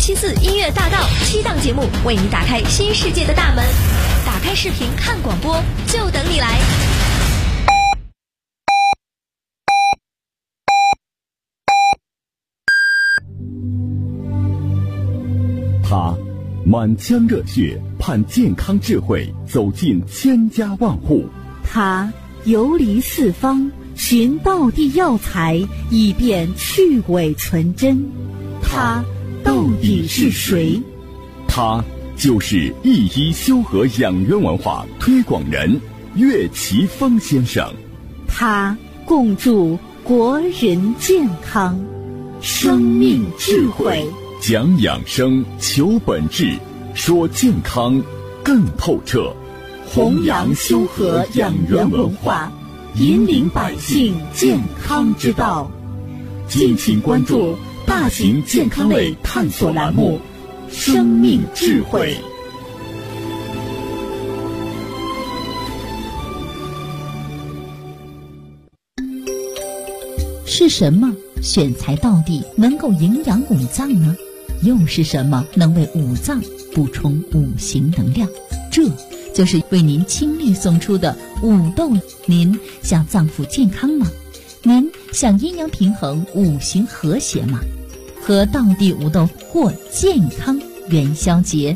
174音乐大道7档节目，为你打开新世界的大门。打开视频看广播，就等你来。 他满腔热血，盼健康智慧走进千家万户。 他游离四方，寻道地药材，以便去伪存真。他到底是谁？ 他就是一一修和养元文化推广人岳奇峰先生。 他共筑国人健康，生命智慧， 讲养生，求本质，说健康更透彻， 弘扬修和养元文化，引领百姓健康之道。敬请关注大型健康类探索栏目《生命智慧》。 是什么选材到底能够营养五脏呢？又是什么能为五脏补充五行能量？这就是为您倾力送出的五豆。您想脏腑健康吗？您想阴阳平衡、五行和谐吗？和道地五豆过健康元宵节。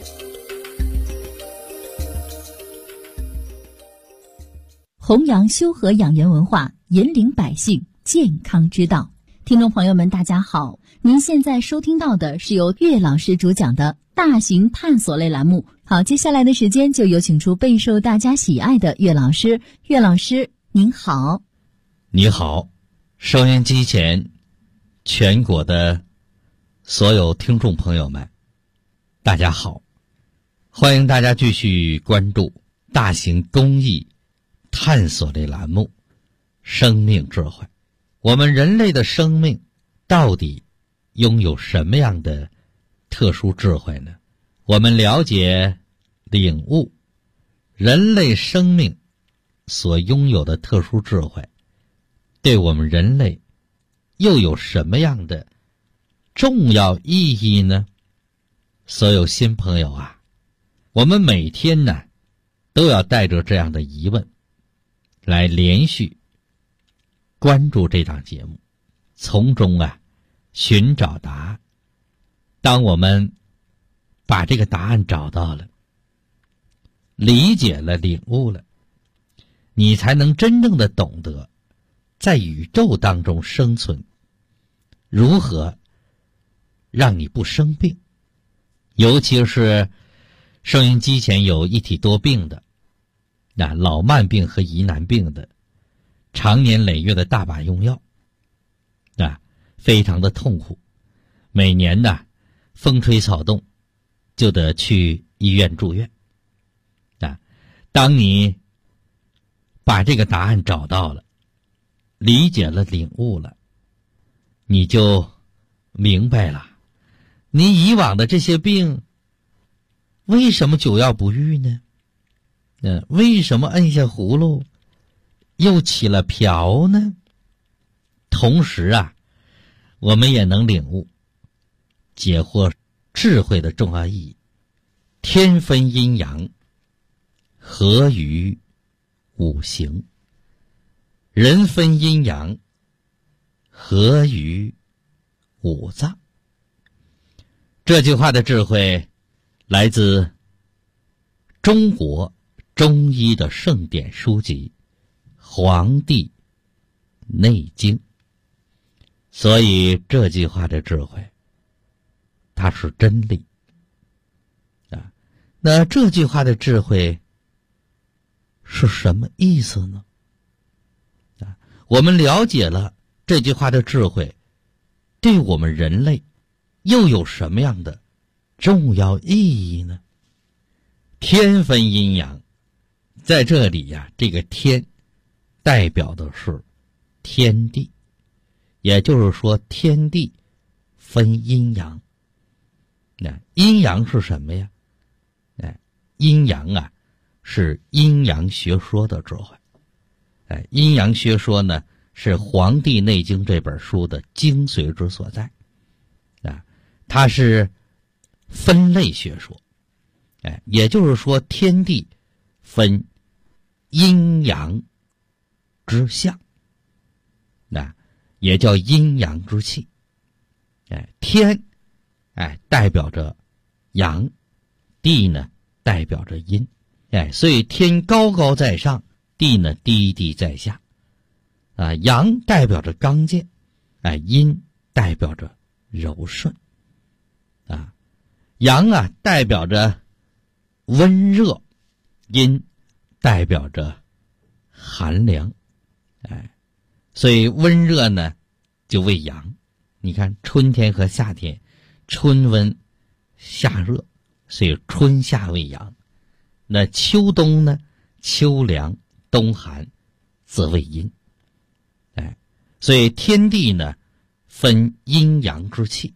弘扬修和养元文化，引领百姓健康之道。听众朋友们，大家好，您现在收听到的是由岳老师主讲的大型探索类栏目。好，接下来的时间就有请出备受大家喜爱的岳老师。岳老师您好。 你好，收音机前全国的所有听众朋友们，大家好，欢迎大家继续关注大型公益探索类栏目生命智慧。我们人类的生命到底拥有什么样的特殊智慧呢？我们了解领悟人类生命所拥有的特殊智慧，对我们人类又有什么样的重要意义呢？所有新朋友啊，我们每天呢都要带着这样的疑问来连续关注这档节目，从中寻找答案。当我们把这个答案找到了，理解了，领悟了，你才能真正的懂得在宇宙当中生存，如何让你不生病。尤其是收音机前有一体多病的，老慢病和疑难病的，常年累月的大把用药，非常的痛苦。每年风吹草动就得去医院住院。当你把这个答案找到了，理解了，领悟了，你就明白了，你以往的这些病为什么久药不愈呢？为什么摁下葫芦又起了瓢呢？同时我们也能领悟解惑智慧的重要意义。天分阴阳，合于五行；人分阴阳，合于五脏。这句话的智慧来自中国中医的圣典书籍《黄帝内经》。所以这句话的智慧它是真理那这句话的智慧是什么意思呢？我们了解了这句话的智慧，对我们人类又有什么样的重要意义呢？天分阴阳，在这里这个天代表的是天地，也就是说天地分阴阳。阴阳是什么呀？阴阳是阴阳学说的智慧。阴阳学说呢是《黄帝内经》这本书的精髓之所在。它是分类学说。也就是说天地分阴阳之象，也叫阴阳之气。天代表着阳，地呢代表着阴。所以天高高在上，地呢低低在下。阳代表着刚健，阴代表着柔顺。阳代表着温热，阴代表着寒凉。所以温热呢就为阳。你看春天和夏天，春温夏热，所以春夏为阳。那秋冬呢，秋凉冬寒则为阴。所以天地呢分阴阳之气。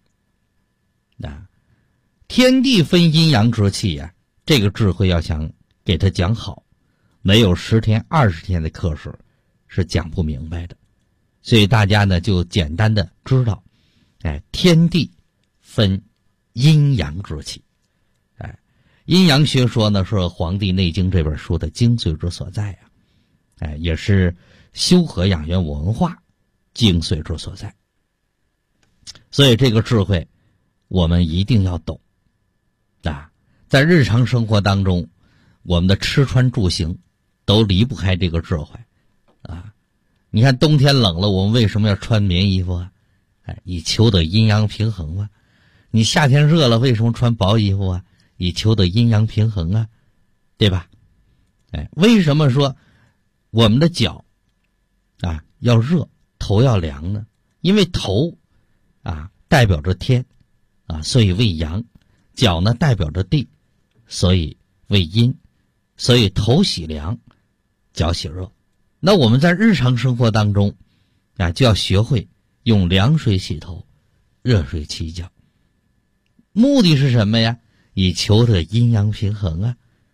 天地分阴阳之气这个智慧要想给他讲好，没有10天20天的课时是讲不明白的。所以大家呢就简单的知道，天地分阴阳之气。阴阳学说呢是《黄帝内经》这本书的精髓之所在也是修和养元文化精髓之所在。所以这个智慧我们一定要懂。在日常生活当中，我们的吃穿住行都离不开这个智慧。你看冬天冷了，我们为什么要穿棉衣服以求得阴阳平衡嘛。你夏天热了，为什么穿薄衣服以求得阴阳平衡对吧？为什么说我们的脚要热，头要凉呢？因为头代表着天所以为阳，脚呢代表着地，所以为阴，所以头喜凉，脚喜热。那我们在日常生活当中就要学会用凉水洗头，热水洗脚。目的是什么呀？以求得阴阳平衡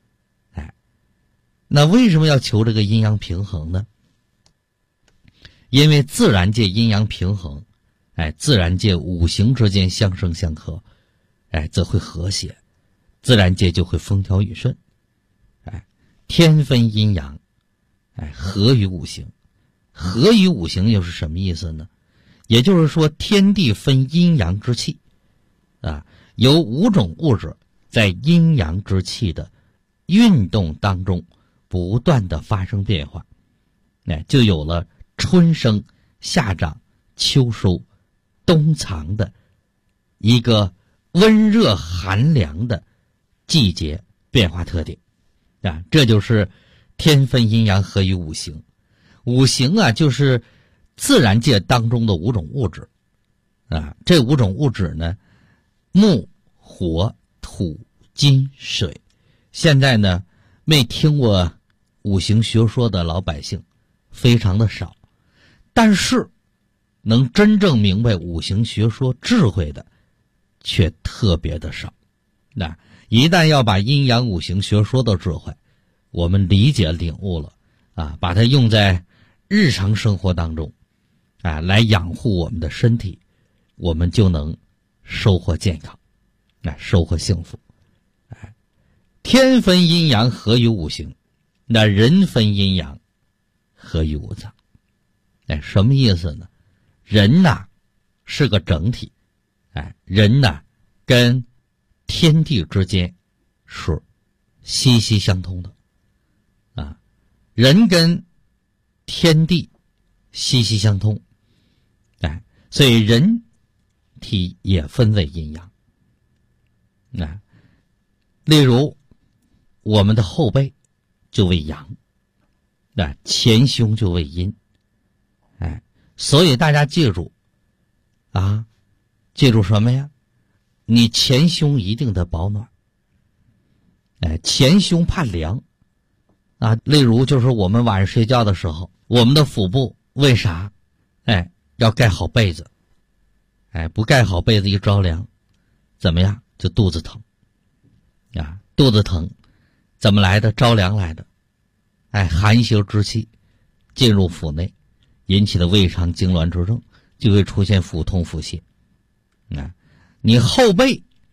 那为什么要求这个阴阳平衡呢？因为自然界阴阳平衡，自然界五行之间相生相克，则会和谐，自然界就会风调雨顺。天分阴阳，合于五行。合于五行又是什么意思呢？也就是说天地分阴阳之气由5种物质在阴阳之气的运动当中不断的发生变化，就有了春生夏长秋收冬藏的一个温热寒凉的季节变化特点这就是天分阴阳合于五行。五行就是自然界当中的5种物质这5种物质呢，木火土金水。现在呢没听过五行学说的老百姓非常的少，但是能真正明白五行学说智慧的却特别的少。一旦要把阴阳五行学说的智慧我们理解领悟了把它用在日常生活当中来养护我们的身体，我们就能收获健康，收获幸福。天分阴阳合于五行，那人分阴阳合于五脏。什么意思呢？人是个整体，人跟天地之间是息息相通的人跟天地息息相通，所以人体也分为阴阳。例如我们的后背就为阳，前胸就为阴。所以大家记住记住什么呀？你前胸一定得保暖。前胸怕凉例如就是我们晚上睡觉的时候，我们的腹部为啥要盖好被子？不盖好被子一着凉怎么样？就肚子疼肚子疼怎么来的？着凉来的。寒邪之气进入腹内，引起的胃肠痉挛之症，就会出现腹痛腹泻。你后背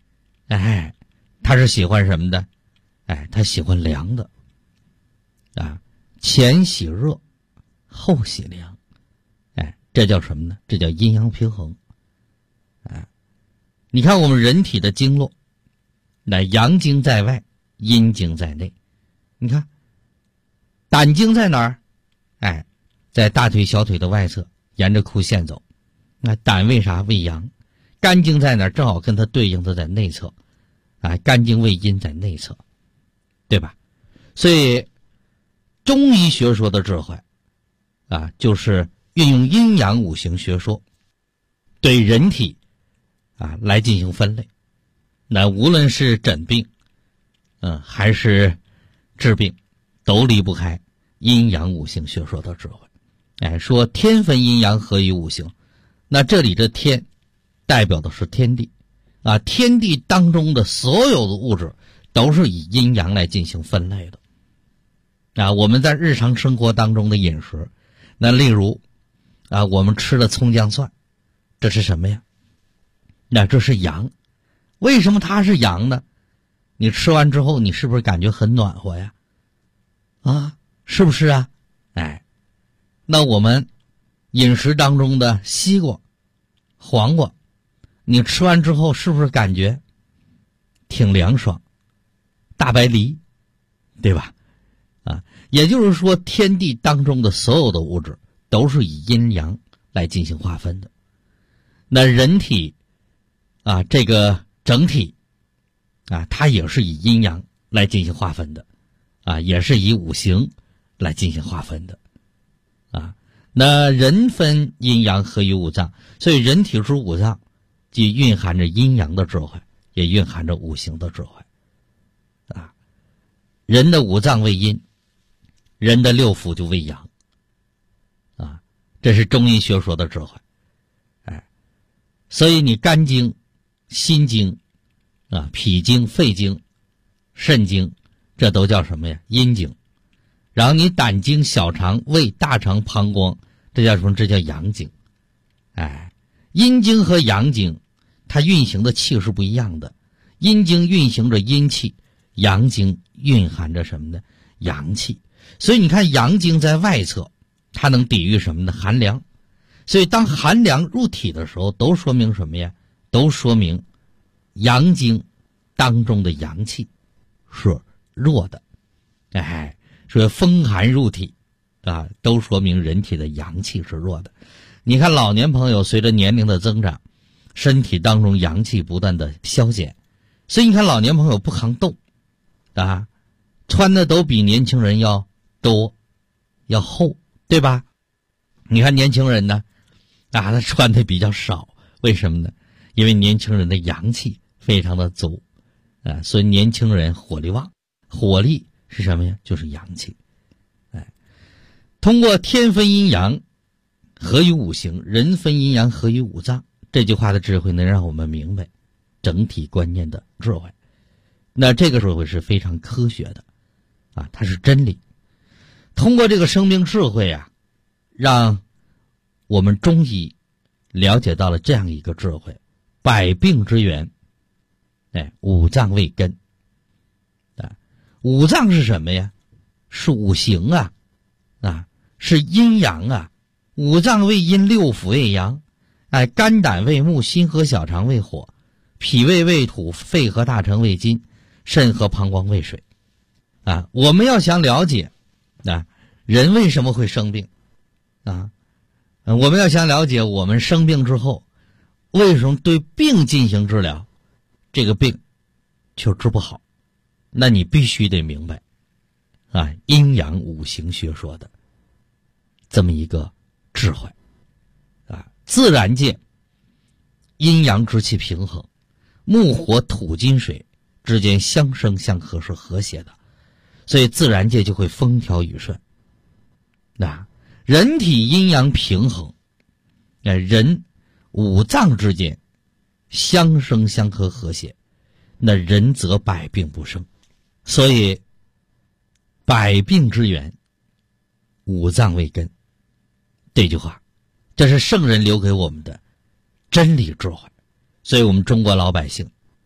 哎，他是喜欢什么的？哎，他喜欢凉的啊，前喜热，后喜凉。哎，这叫什么呢？这叫阴阳平衡。哎，你看我们人体的经络，那阳经在外，阴经在内。你看胆经在哪儿？哎，在大腿小腿的外侧，沿着裤线走。那胆为啥？为阳。肝经在哪儿？正好跟它对应的在内侧。啊，肝经为阴，在内侧，对吧？所以中医学说的智慧啊，就是运用阴阳五行学说对人体啊来进行分类。那无论是诊病还是治病，都离不开阴阳五行学说的智慧。哎，说天分阴阳合于五行，那这里这天代表的是天地啊，天地当中的所有的物质都是以阴阳来进行分类的啊。我们在日常生活当中的饮食，那例如啊，我们吃的葱姜蒜，这是什么呀？那这是阳。为什么它是阳呢？你吃完之后，你是不是感觉很暖和呀？啊，是不是啊？哎，那我们饮食当中的西瓜、黄瓜，你吃完之后是不是感觉挺凉爽？大白梨，对吧？啊，也就是说天地当中的所有的物质都是以阴阳来进行划分的。那人体啊，这个整体啊，它也是以阴阳来进行划分的啊，也是以五行来进行划分的啊。那人分阴阳合于五脏，所以人体之五脏既蕴含着阴阳的智慧，也蕴含着五行的智慧啊。人的五脏为阴，人的六腑就为阳啊，这是中医学说的智慧。哎，所以你肝经、心经啊、脾经、肺经、肾经，这都叫什么呀？阴经。然后你胆经、小肠、胃、大肠、膀胱，这叫什么？这叫阳经。哎，阴经和阳经它运行的气是不一样的，阴经运行着阴气，阳经蕴含着什么呢？阳气。所以你看阳经在外侧，它能抵御什么呢？寒凉。所以当寒凉入体的时候，都说明什么呀？都说明阳经当中的阳气是弱的。哎，所以风寒入体啊，都说明人体的阳气是弱的。你看老年朋友随着年龄的增长，身体当中阳气不断的消减，所以你看老年朋友不抗冻啊，穿的都比年轻人要多要厚，对吧？你看年轻人呢啊，他穿的比较少，为什么呢？因为年轻人的阳气非常的足啊，所以年轻人火力旺。火力是什么呀？就是阳气。哎，通过天分阴阳合于五行，人分阴阳合于五脏，这句话的智慧能让我们明白整体观念的智慧。那这个智慧是非常科学的啊，它是真理。通过这个生命智慧啊，让我们中医了解到了这样一个智慧：百病之源，哎，五脏为根。啊，五脏是什么呀？是五行啊，啊，是阴阳啊。五脏为阴，六腑为阳。哎，肝胆为木，心和小肠为火，脾胃为土，肺和大肠为金，肾和膀胱为水。啊，我们要想了解啊，人为什么会生病啊？我们要想了解我们生病之后为什么对病进行治疗，这个病就治不好，那你必须得明白啊，阴阳五行学说的这么一个智慧啊。自然界阴阳之气平衡，木火土金水之间相生相克是和谐的，所以自然界就会风调雨顺。那人体阴阳平衡，人五脏之间相生相克和谐，那人则百病不生。所以百病之源，五脏为根，这句话这是圣人留给我们的真理智慧。所以我们中国老百姓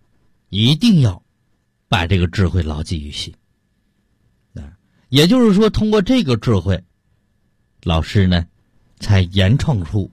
一定要把这个智慧牢记于心。也就是说，通过这个智慧，老师呢才研创出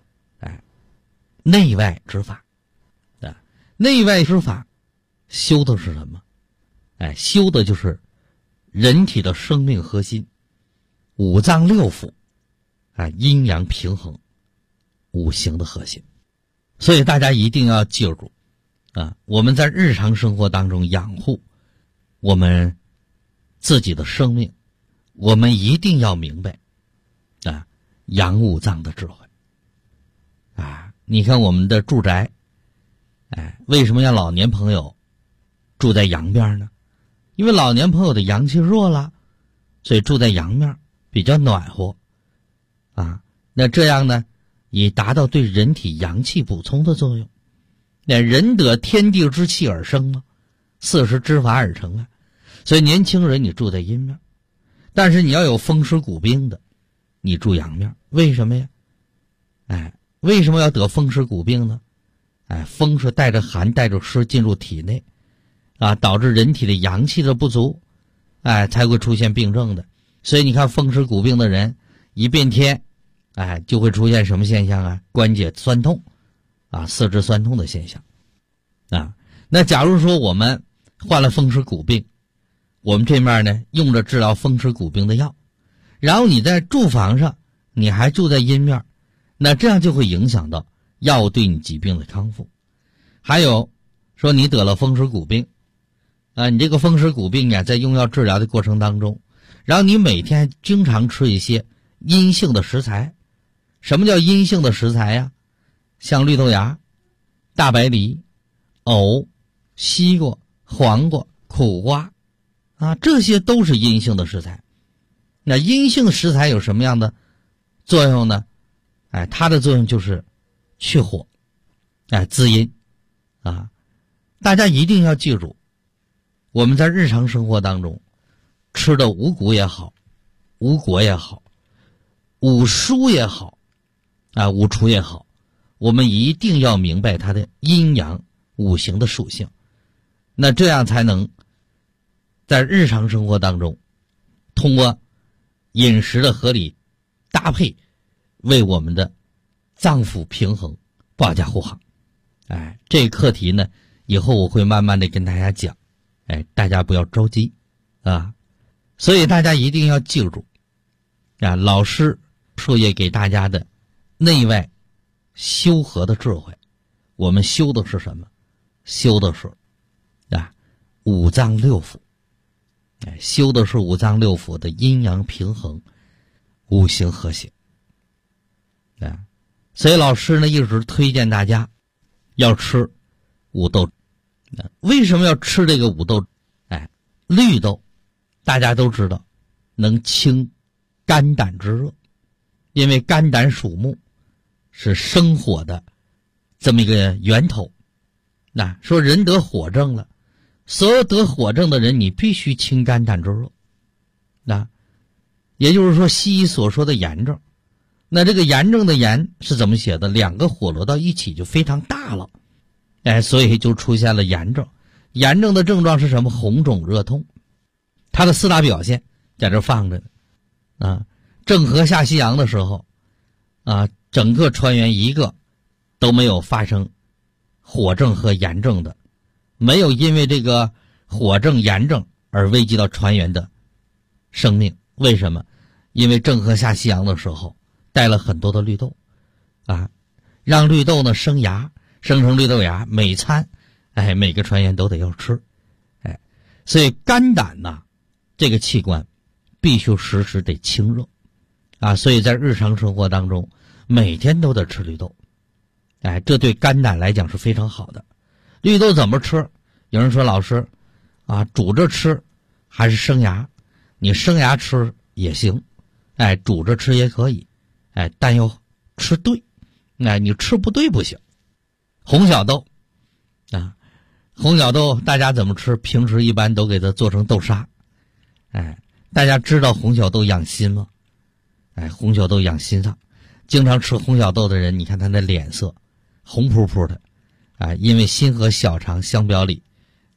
内外之法。内外之法修的是什么？修的就是人体的生命核心，五脏六腑阴阳平衡，五行的核心。所以大家一定要记住我们在日常生活当中养护我们自己的生命，我们一定要明白养五脏的智慧。你看我们的住宅，为什么让老年朋友住在阳边呢？因为老年朋友的阳气弱了，所以住在阳面比较暖和那这样呢，以达到对人体阳气补充的作用。那人得天地之气而生嘛，40之法而成所以年轻人你住在阴面，但是你要有风湿骨病的，你住阳面。为什么呀？为什么要得风湿骨病呢？风是带着寒带着湿进入体内导致人体的阳气的不足才会出现病症的。所以你看风湿骨病的人一变天就会出现什么现象关节酸痛四肢酸痛的现象那假如说我们患了风湿骨病，我们这面呢用着治疗风湿骨病的药，然后你在住房上你还住在阴面，那这样就会影响到药物对你疾病的康复。还有说你得了风湿骨病你这个风湿骨病在用药治疗的过程当中，然后你每天经常吃一些阴性的食材。什么叫阴性的食材呀？像绿豆芽、大白梨、藕、西瓜、黄瓜、苦瓜这些都是阴性的食材。那阴性食材有什么样的作用呢？它的作用就是去火滋阴大家一定要记住，我们在日常生活当中吃的五谷也好，五果也好，五蔬也好五畜也好，我们一定要明白它的阴阳五行的属性，那这样才能在日常生活当中通过饮食的合理搭配，为我们的脏腑平衡保驾护航。这个课题呢以后我会慢慢的跟大家讲，大家不要着急所以大家一定要记住老师授业给大家的内外修和的智慧。我们修的是什么？修的是五脏六腑修的是五脏六腑的阴阳平衡，五行和谐所以老师呢一直推荐大家要吃五豆。为什么要吃这个五豆？绿豆大家都知道能清肝胆之热，因为肝胆属木，是生火的这么一个源头。说人得火症了，所有得火症的人你必须清肝胆之热也就是说西医所说的炎症。那这个炎症的炎是怎么写的？两个火摞到一起就非常大了所以就出现了炎症。炎症的症状是什么？红肿热痛。它的4大表现在这放着呢郑和下西洋的时候整个船员一个都没有发生火症和炎症的，没有因为这个火症炎症而危及到船员的生命。为什么？因为郑和下西洋的时候带了很多的绿豆让绿豆呢生芽，生成绿豆芽，每餐每个船员都得要吃所以肝胆这个器官必须时时得清热所以在日常生活当中每天都得吃绿豆这对肝胆来讲是非常好的。绿豆怎么吃？有人说老师煮着吃还是生芽？你生芽吃也行煮着吃也可以但要吃对你吃不对不行。红小豆红小豆大家怎么吃？平时一般都给它做成豆沙大家知道红小豆养心吗？红小豆养心脏，经常吃红小豆的人，你看他的脸色红扑扑的因为心和小肠相表里，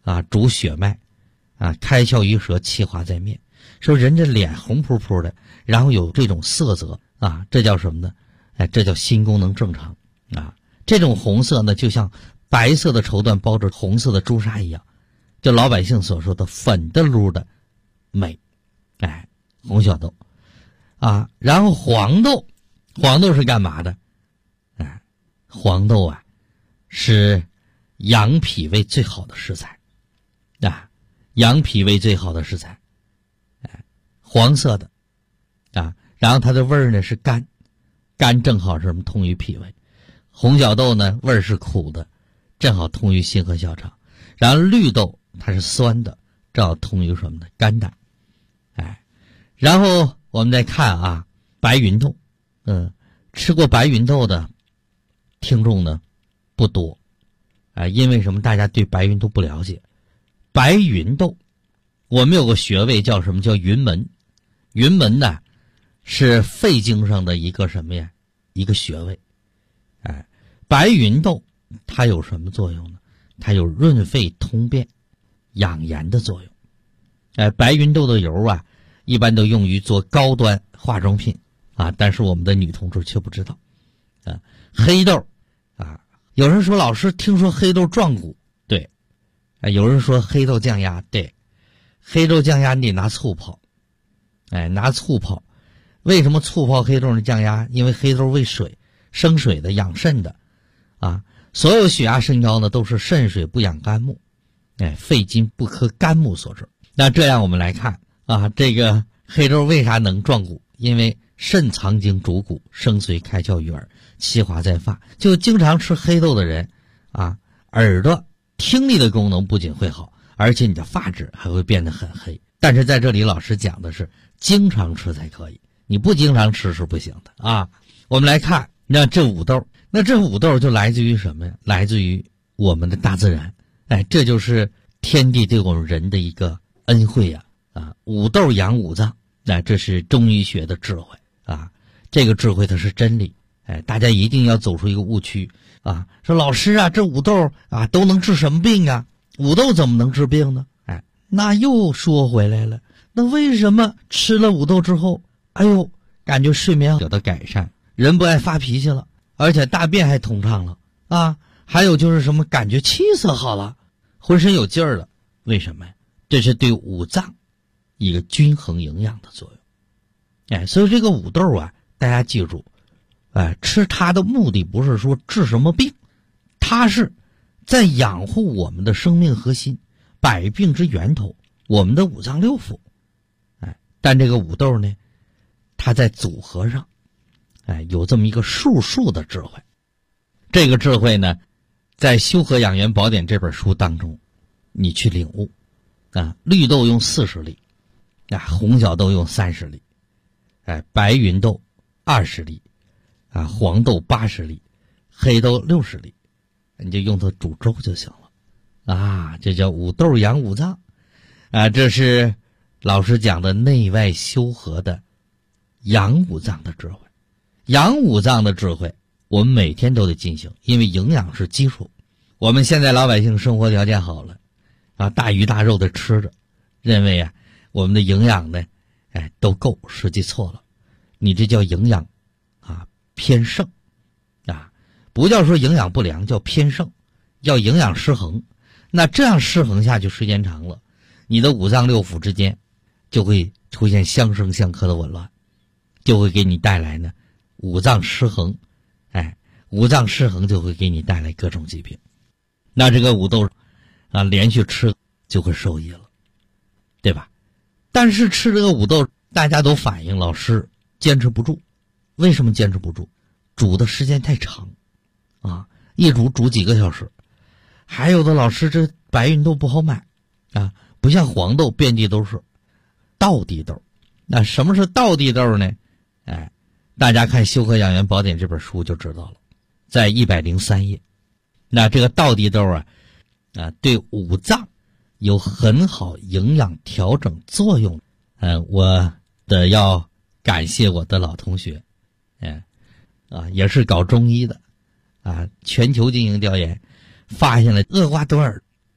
主血脉，开窍于舌，气化在面。说人这脸红扑扑的，然后有这种色泽这叫什么呢？这叫心功能正常这种红色呢，就像白色的绸缎包着红色的朱砂一样，就老百姓所说的粉的噜的美。红小豆然后黄豆是干嘛的？黄豆是养脾胃最好的食材养脾胃最好的食材。黄色的然后它的味儿呢是甘正好是什么？通于脾胃。红小豆呢味儿是苦的，正好通于心和小肠。然后绿豆它是酸的，正好通于什么呢？肝胆。然后我们再看白芸豆，吃过白芸豆的听众呢不多因为什么？大家对白芸豆不了解。白芸豆我们有个穴位叫什么？叫云门。云门呢是肺经上的一个什么呀？一个穴位。白芸豆它有什么作用呢？它有润肺通便养颜的作用。白芸豆的油一般都用于做高端化妆品但是我们的女同志却不知道。黑豆有人说老师听说黑豆壮骨，对。有人说黑豆降压，对。黑豆降压你得拿醋泡，拿醋泡。为什么醋泡黑豆的降压？因为黑豆为水，生水的，养肾的所有血压升高呢都是肾水不养肝木，肺金不克肝木所致。那这样我们来看这个黑豆为啥能壮骨？因为肾藏精主骨，生髓开窍于耳，气化在发。就经常吃黑豆的人耳朵听力的功能不仅会好，而且你的发质还会变得很黑。但是在这里老师讲的是经常吃才可以，你不经常吃是不行的我们来看那这五豆，那这五豆就来自于什么呀？来自于我们的大自然。这就是天地对我们人的一个恩惠五豆养五脏，这是中医学的智慧这个智慧它是真理。大家一定要走出一个误区说老师这五豆都能治什么病啊？五豆怎么能治病呢？那又说回来了，那为什么吃了五豆之后感觉睡眠有的改善，人不爱发脾气了，而且大便还通畅了还有就是什么感觉气色好了，浑身有劲儿了。为什么呀？这是对五脏一个均衡营养的作用。所以这个五豆大家记住吃它的目的不是说治什么病，它是在养护我们的生命核心，百病之源头，我们的五脏六腑。但这个五豆呢，它在组合上有这么一个术的智慧。这个智慧呢在《修和养元宝典》这本书当中你去领悟绿豆用40粒红小豆用30粒白芸豆20粒黄豆80粒，黑豆60粒，你就用它煮粥就行了这叫五豆养五脏这是老师讲的内外修和的养五脏的智慧。养五脏的智慧我们每天都得进行，因为营养是基础。我们现在老百姓生活条件好了大鱼大肉的吃着，认为我们的营养呢都够，实际错了。你这叫营养偏盛不叫说营养不良，叫偏盛，叫营养失衡。那这样失衡下去时间长了，你的五脏六腑之间就会出现相生相克的紊乱，就会给你带来呢五脏失衡五脏失衡就会给你带来各种疾病。那这个五豆连续吃就会受益了，对吧？但是吃这个五豆大家都反映老师坚持不住。为什么坚持不住？煮的时间太长一煮几个小时。还有的老师这白芸豆不好买不像黄豆遍地都是道地豆。那什么是道地豆呢？大家看《修和养元宝典》这本书就知道了，在103页。那这个道地豆对五脏有很好营养调整作用。我要感谢我的老同学也是搞中医的全球进行调研，发现了厄瓜多尔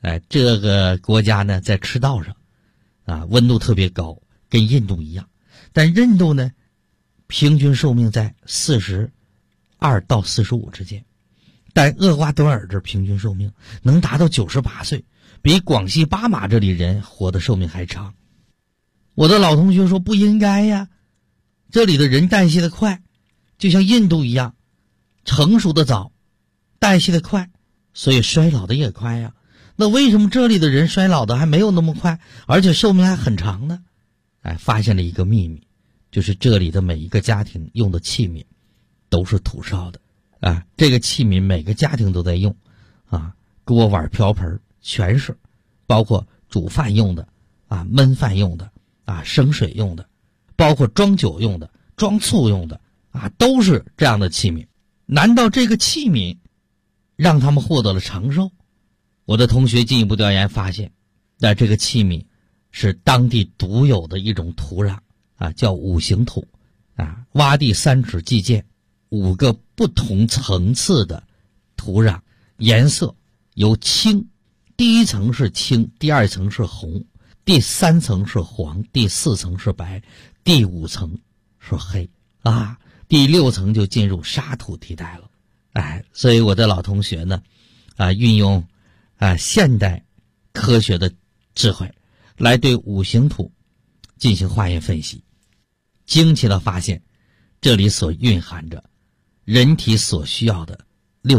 这个国家呢在赤道上温度特别高，跟印度一样，但印度呢平均寿命在42到45之间，但厄瓜多尔这平均寿命能达到98岁，比广西巴马这里人活的寿命还长。我的老同学说不应该呀，这里的人代谢的快，就像印度一样，成熟的早，代谢的快，所以衰老的也快呀。那为什么这里的人衰老的还没有那么快，而且寿命还很长呢？发现了一个秘密，就是这里的每一个家庭用的器皿都是土烧的这个器皿每个家庭都在用锅碗瓢盆全是，包括煮饭用的焖饭用的生水用的，包括装酒用的装醋用的都是这样的器皿。难道这个器皿让他们获得了长寿？我的同学进一步调研发现，这个器皿是当地独有的一种土壤叫五行土洼地3尺计件，5个不同层次的土壤，颜色由青，第一层是青，第二层是红，第3层是黄，第4层是白，第5层是黑第6层就进入沙土地带了。所以我的老同学呢运用现代科学的智慧来对五行土进行化验分析，惊奇的发现这里所蕴含着人体所需要的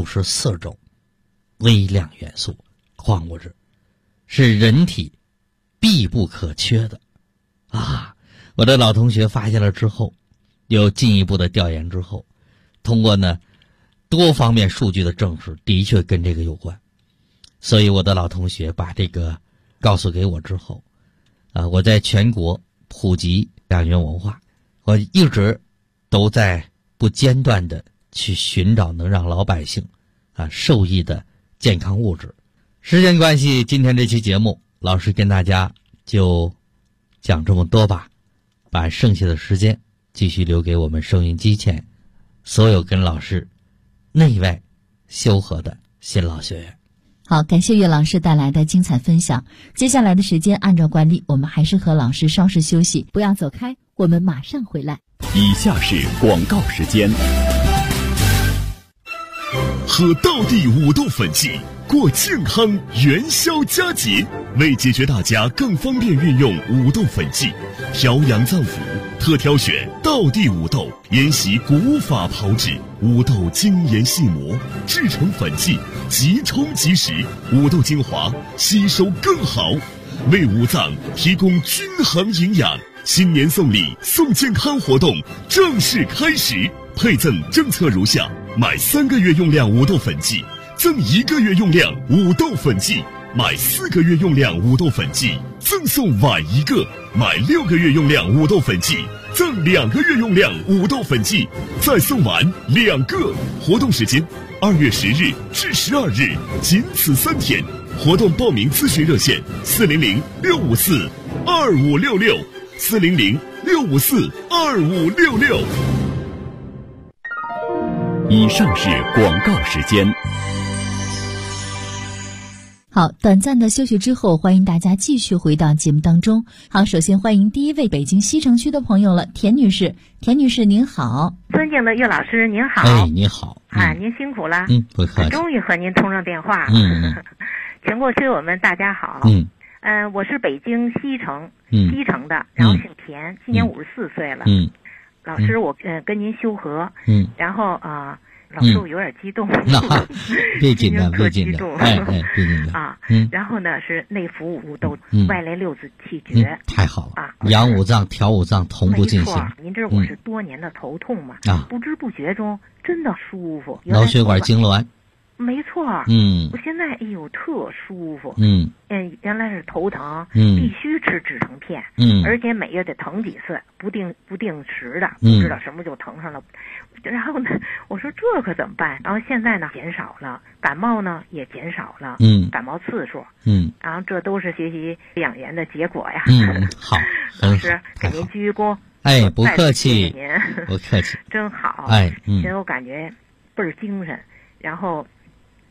64种微量元素矿物质，是人体必不可缺的我的老同学发现了之后，有进一步的调研之后，通过呢多方面数据的证实，的确跟这个有关。所以我的老同学把这个告诉给我之后我在全国普及养元文化，我一直都在不间断的去寻找能让老百姓受益的健康物质。时间关系，今天这期节目老师跟大家就讲这么多吧，把剩下的时间继续留给我们收音机前所有跟老师内外修合的新老学员。 好，感谢岳老师带来的精彩分享。接下来的时间按照惯例，我们还是和老师稍事休息，不要走开，我们马上回来。 以下是广告时间。喝道地五豆粉剂，过健康元宵佳节。为解决大家更方便运用五豆粉剂，调养脏腑，特挑选道地五豆，沿袭古法炮制，五豆精研细磨，制成粉剂，即冲即食，五豆精华吸收更好，为五脏提供均衡营养。新年送礼送健康活动正式开始，配赠政策如下：买3个月用量五豆粉剂赠1个月用量五豆粉剂，买4个月用量五豆粉剂赠送碗1个，买6个月用量五豆粉剂赠2个月用量五豆粉剂，再送碗2个。活动时间2月10日至12日，仅此3天。活动报名咨询热线400-654-2566 400-654-2566。 以上是广告时间。 好，短暂的休息之后，欢迎大家继续回到节目当中。好，首先欢迎第一位北京西城区的朋友了，田女士。田女士您好。 尊敬的岳老师您好。 你好。 您辛苦了。 不客气。 终于和您通上电话。全国车友们大家好。我是北京西城的，然后姓田，今年54岁了。老师，我跟您修和。然后老师我有点激动。 别紧张，别紧张。别紧张。 然后呢是内服五豆，外来6子气绝。 太好了。养五脏调五脏同步进行。 没错，您知道我是多年的头痛嘛，不知不觉中真的舒服。 脑血管痉挛。 没错。我现在特舒服。原来是头疼，必须吃止疼片。而且每月得疼几次，不定时的，不知道什么就疼上了。然后呢，我说这可怎么办？然后现在呢减少了，感冒呢也减少了。感冒次数。然后这都是学习养元的结果呀。 好， 老师给您鞠躬。 不客气。不客气。 真好。其实我感觉倍儿精神，然后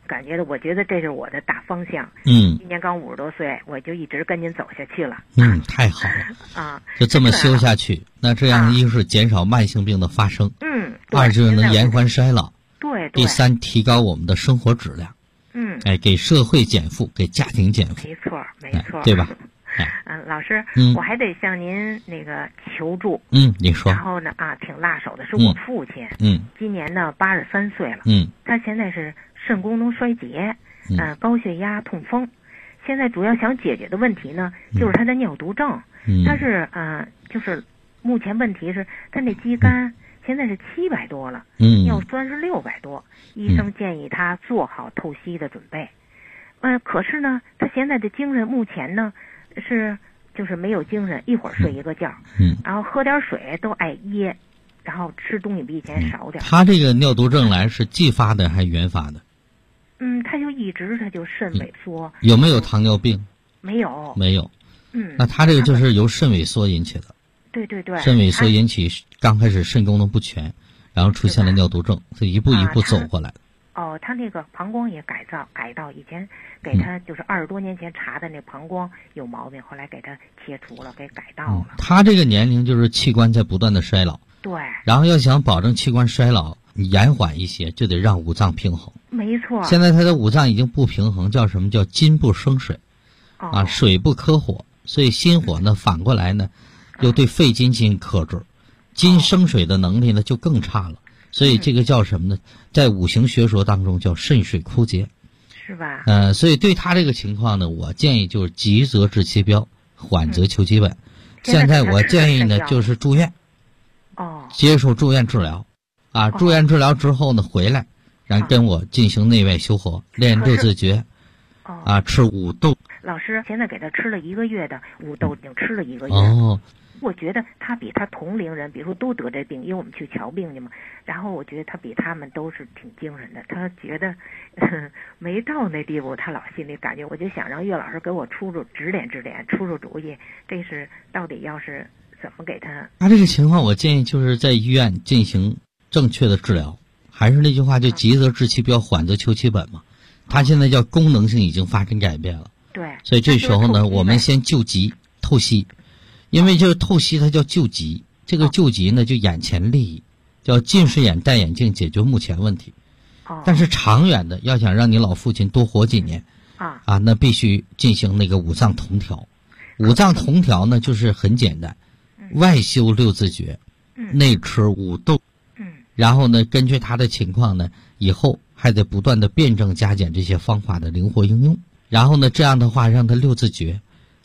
感觉的，我觉得这是我的大方向。今年刚50多岁，我就一直跟您走下去了。 太好了啊！就这么修下去，那这样一是减少慢性病的发生，二是能延缓衰老， 对， 第三提高我们的生活质量，给社会减负，给家庭减负， 没错， 对吧？ 老师，我还得向您那个求助。 你说。 然后呢挺辣手的是我父亲。今年呢83岁了。他现在是肾功能衰竭，高血压、痛风。现在主要想解决的问题呢，就是他的尿毒症。他是就是目前问题是他那肌酐现在是700多了，尿酸是600多。医生建议他做好透析的准备。可是呢，他现在的精神目前呢就是没有精神，一会儿睡一个觉，然后喝点水都爱噎，然后吃东西比以前少点。 他这个尿毒症来是继发的还是原发的？ 他就一直他就肾萎缩。 有没有糖尿病？ 没有。 那他这个就是由肾萎缩引起的。 对。 肾萎缩引起刚开始肾功能不全，然后出现了尿毒症，是一步一步走过来的。 他那个膀胱也改到以前给他就是20多年前查的那膀胱有毛病，后来给他切除了，给改道了。 他这个年龄就是器官在不断的衰老。 对。 然后要想保证器官衰老延缓一些，就得让五脏平衡。 没错。 现在他的五脏已经不平衡，叫什么叫金不生水，水不克火，所以心火呢反过来呢，又对肺金进行克制，金生水的能力呢就更差了。所以这个叫什么呢？在五行学说当中叫肾水枯竭， 是吧？ 所以对他这个情况呢，我建议就是急则治其标，缓则求其本。现在我建议呢就是住院，接受住院治疗，住院治疗之后呢回来，然后跟我进行内外修合，练六字诀，吃五豆。 老师现在给他吃了1个月的五豆，已经吃了1个月。我觉得他比他同龄人，比如说都得这病，因为我们去瞧病去嘛。然后我觉得他比他们都是挺精神的。他觉得没到那地步，他老心里感觉。我就想让岳老师给我指点，出主意。这是到底要是怎么给他？ 他这个情况，我建议就是在医院进行正确的治疗。还是那句话，就急则治其标，缓则求其本嘛。他现在叫功能性已经发生改变了。 对。 所以这时候呢，我们先救急透析。因为这个透析它叫救急，这个救急呢就眼前利益，叫近视眼戴眼镜解决目前问题。但是长远的要想让你老父亲多活几年，那必须进行那个五脏同调。五脏同调呢就是很简单，外修六字诀，内吃五豆，然后呢根据他的情况呢，以后还得不断的辩证加减这些方法的灵活应用。然后呢这样的话让他六字诀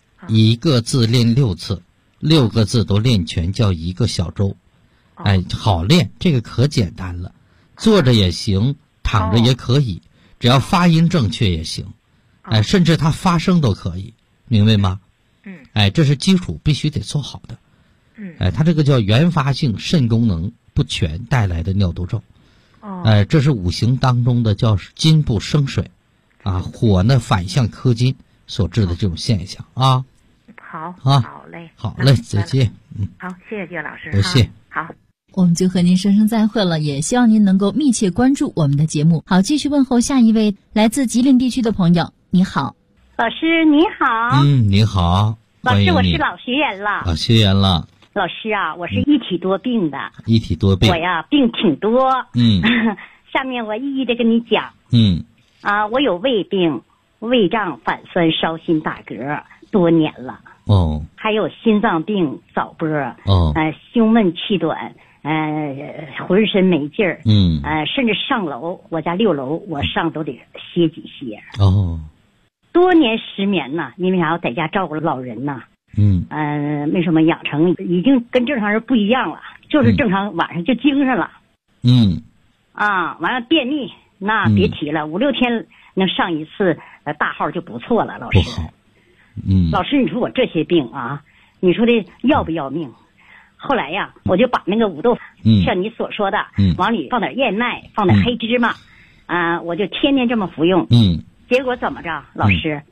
1个字练6次，6个字都练全，叫1个小周。好练，这个可简单了，坐着也行，躺着也可以，只要发音正确也行。甚至他发声都可以，明白吗？这是基础，必须得做好的。他这个叫原发性肾功能不全带来的尿毒症。这是五行当中的叫金不生水，火呢反向克金所致的这种现象啊。 好嘞， 好嘞，再见。 好，谢谢岳老师。 不谢。 好， 我们就和您说声再会了，也希望您能够密切关注我们的节目。好，继续问候下一位来自吉林地区的朋友。你好， 老师你好。 你好， 老师，我是老学员了。 老学员了。 老师啊，我是一体多病的。 一体多病。 我呀，病挺多。下面我一一的跟你讲。我有胃病、胃胀、反酸、烧心、打嗝，多年了。还有心脏病、早搏，胸闷气短，浑身没劲儿，甚至上楼，我家6楼，我上都得歇几歇。多年失眠呐，因为啥？我在家照顾老人呐。没什么养成，已经跟正常人不一样了，就是正常晚上就精神了。完了便秘，那别提了，5、6天能上一次大号就不错了，老师。老师，你说我这些病啊，你说的要不要命？后来呀，我就把那个五豆，像你所说的，往里放点燕麦，放点黑芝麻，我就天天这么服用。结果怎么着，老师？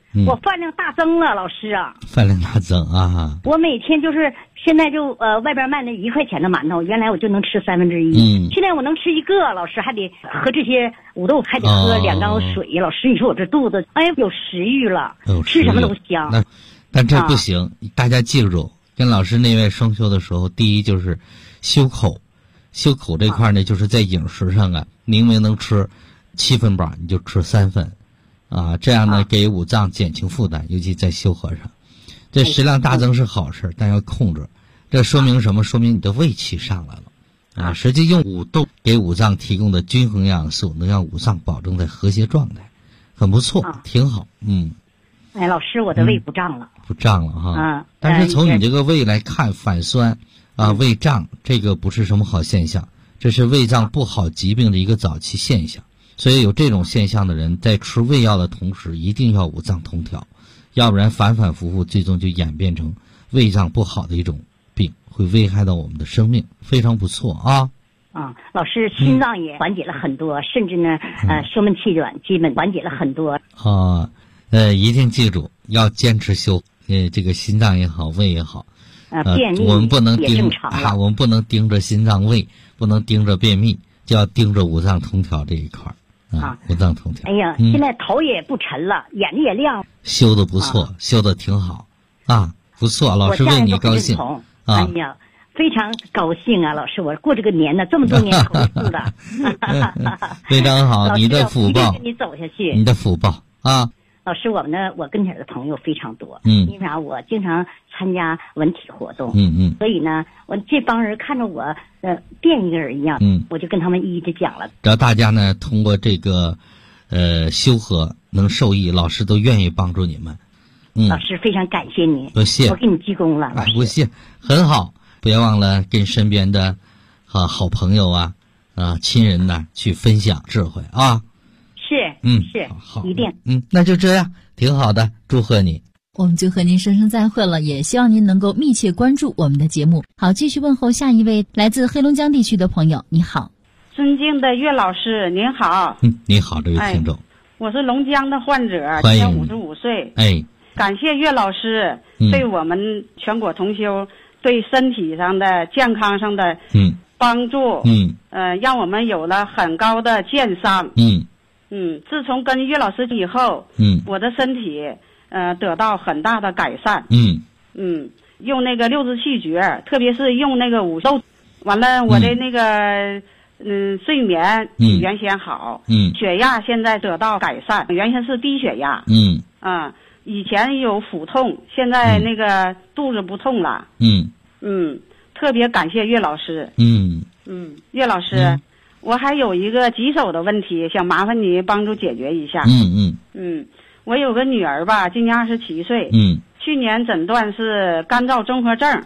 我饭量大增了，老师啊。 饭量大增啊！ 我每天就是现在就外边卖那1块钱的馒头，原来我就能吃1/3，现在我能吃1个，老师还得喝这些五豆，还得喝2缸水。老师，你说我这肚子，哎呀，有食欲了，吃什么都香。 但这不行，大家记住，跟老师内外双修的时候，第一就是修口这块呢，就是在饮食上啊，明明能吃7分饱，你就吃3分。这样呢，给五脏减轻负担，尤其在修和上，这食量大增是好事，但要控制。这说明什么？说明你的胃气上来了实际用五豆给五脏提供的均衡营养素，能让五脏保证在和谐状态，很不错，挺好。 哎，老师，我的胃不胀了， 不胀了哈。但是从你这个胃来看，反酸胃胀，这个不是什么好现象，这是胃脏不好疾病的一个早期现象。所以有这种现象的人，在吃胃药的同时，一定要五脏同调，要不然反反复复，最终就演变成胃脏不好的一种病，会危害到我们的生命。非常不错啊！ 老师，心脏也缓解了很多，甚至呢，胸闷气短基本缓解了很多。 一定记住要坚持修，这个心脏也好，胃也好， 便秘我们不能也正常了我们不能盯着心脏胃，不能盯着便秘，就要盯着五脏同调这一块。五脏同调。 哎呀，现在头也不沉了，眼睛也亮。 修的不错，修的挺好不错，老师为你高兴哎呀，非常高兴啊，老师，我过这个年呢，这么多年头一次的， 非常好，你的福报， 跟你走下去， 你的福报老师，我跟前的朋友非常多，因为啥？我经常参加文体活动，所以呢，我这帮人看着我，变一个人一样，我就跟他们一一的讲了。 只要大家呢通过这个，修和能受益，老师都愿意帮助你们。 老师非常感谢你， 不谢， 我给你鞠躬了。 不谢，很好，不要忘了跟身边的好朋友亲人呢去分享智慧是， 好， 一定。 那就这样，挺好的，祝贺你。 我们就和您说声再会了，也希望您能够密切关注我们的节目。好，继续问候下一位来自黑龙江地区的朋友，你好。 尊敬的岳老师您好。 你好，这位听众。 我是龙江的患者， 今年55岁。感谢岳老师对我们全国同修对身体上的健康上的帮助，让我们有了很高的健商。自从跟岳老师以后，我的身体得到很大的改善。用那个六字气诀，特别是用那个五豆，完了我的那个睡眠比原先好，血压现在得到改善，原先是低血压。以前有腹痛，现在那个肚子不痛了。特别感谢岳老师。岳老师，我还有一个棘手的问题，想麻烦你帮助解决一下。我有个女儿吧，今年27岁。去年诊断是干燥综合症。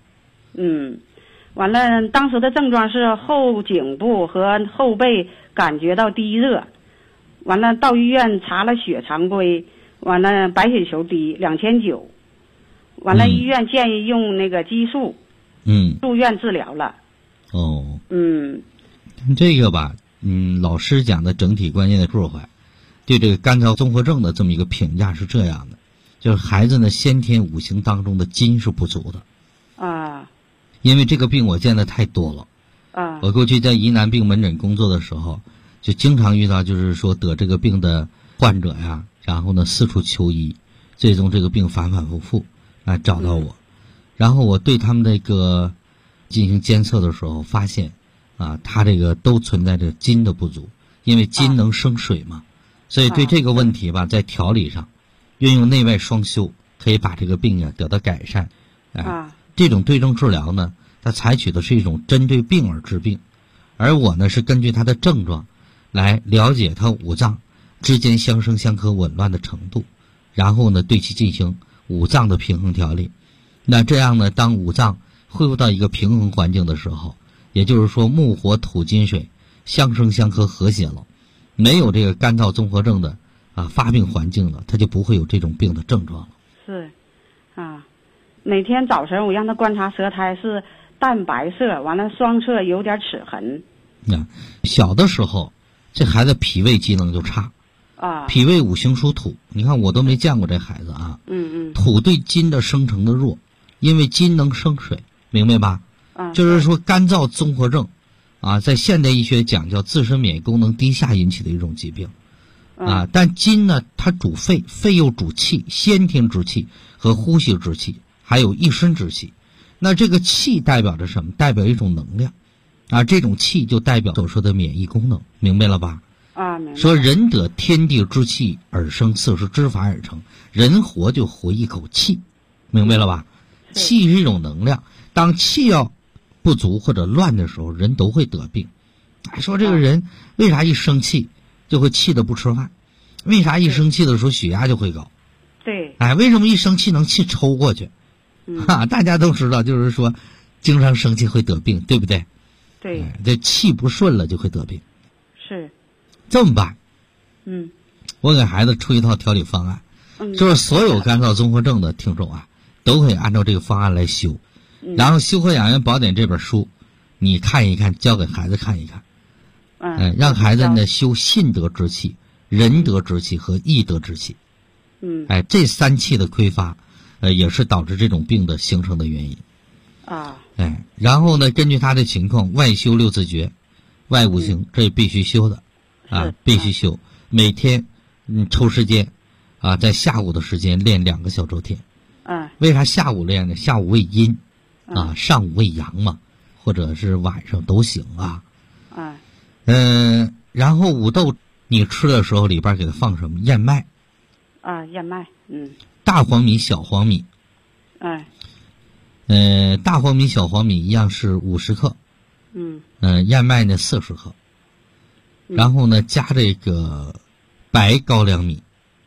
完了，当时的症状是后颈部和后背感觉到低热。完了，到医院查了血常规，完了白血球低2900。完了，医院建议用那个激素。住院治疗了。 这个吧，老师讲的整体关键的智慧，对这个干燥综合症的这么一个评价是这样的，就是孩子呢先天五行当中的金是不足的。因为这个病我见的太多了。我过去在疑难病门诊工作的时候，就经常遇到就是说得这个病的患者呀，然后呢四处求医，最终这个病反反复复来找到我。然后我对他们这个进行监测的时候发现他这个都存在着金的不足，因为金能生水嘛。所以对这个问题吧，在调理上运用内外双修，可以把这个病得到改善。这种对症治疗呢，它采取的是一种针对病而治病，而我呢是根据他的症状来了解他五脏之间相生相克紊乱的程度，然后呢对其进行五脏的平衡调理。那这样呢，当五脏恢复到一个平衡环境的时候，也就是说木火土金水相生相克和谐了，没有这个干燥综合症的发病环境了，他就不会有这种病的症状了。 是每天早晨我让他观察舌苔是淡白色，完了双侧有点齿痕。 小的时候这孩子脾胃机能就差， 脾胃五行属土，你看我都没见过这孩子啊。土对金的生成的弱，因为金能生水，明白吧？就是说干燥综合症啊，在现代医学讲叫自身免疫功能低下引起的一种疾病啊。但金呢，它主肺，肺又主气，先天之气和呼吸之气，还有一身之气。那这个气代表着什么？代表一种能量啊，这种气就代表所说的免疫功能，明白了吧？ 明白。 说人得天地之气而生，色是之法而成，人活就活一口气，明白了吧？气是一种能量，当气要不足或者乱的时候，人都会得病。说这个人为啥一生气就会气得不吃饭？为啥一生气的时候血压就会高？ 对。 为什么一生气能气抽过去？大家都知道，就是说经常生气会得病，对不对？ 对。 这气不顺了就会得病。 是。 这么办？我给孩子出一套调理方案，就是所有干燥综合症的听众啊，都可以按照这个方案来修。然后《修和养元宝典》这本书，你看一看，教给孩子看一看，让孩子呢修信德之气、仁德之气和义德之气。这三气的匮乏，也是导致这种病的形成的原因。然后呢，根据他的情况，外修六字诀、外五行，这必须修的。必须修，每天抽时间在下午的时间练2个小周天。为啥下午练呢？下午为阴上午为阳嘛，或者是晚上都行啊。然后五豆你吃的时候里边给它放什么？燕麦。 燕麦。 大黄米、小黄米。大黄米、小黄米一样是50克。燕麦呢40克。然后呢，加这个白高粱米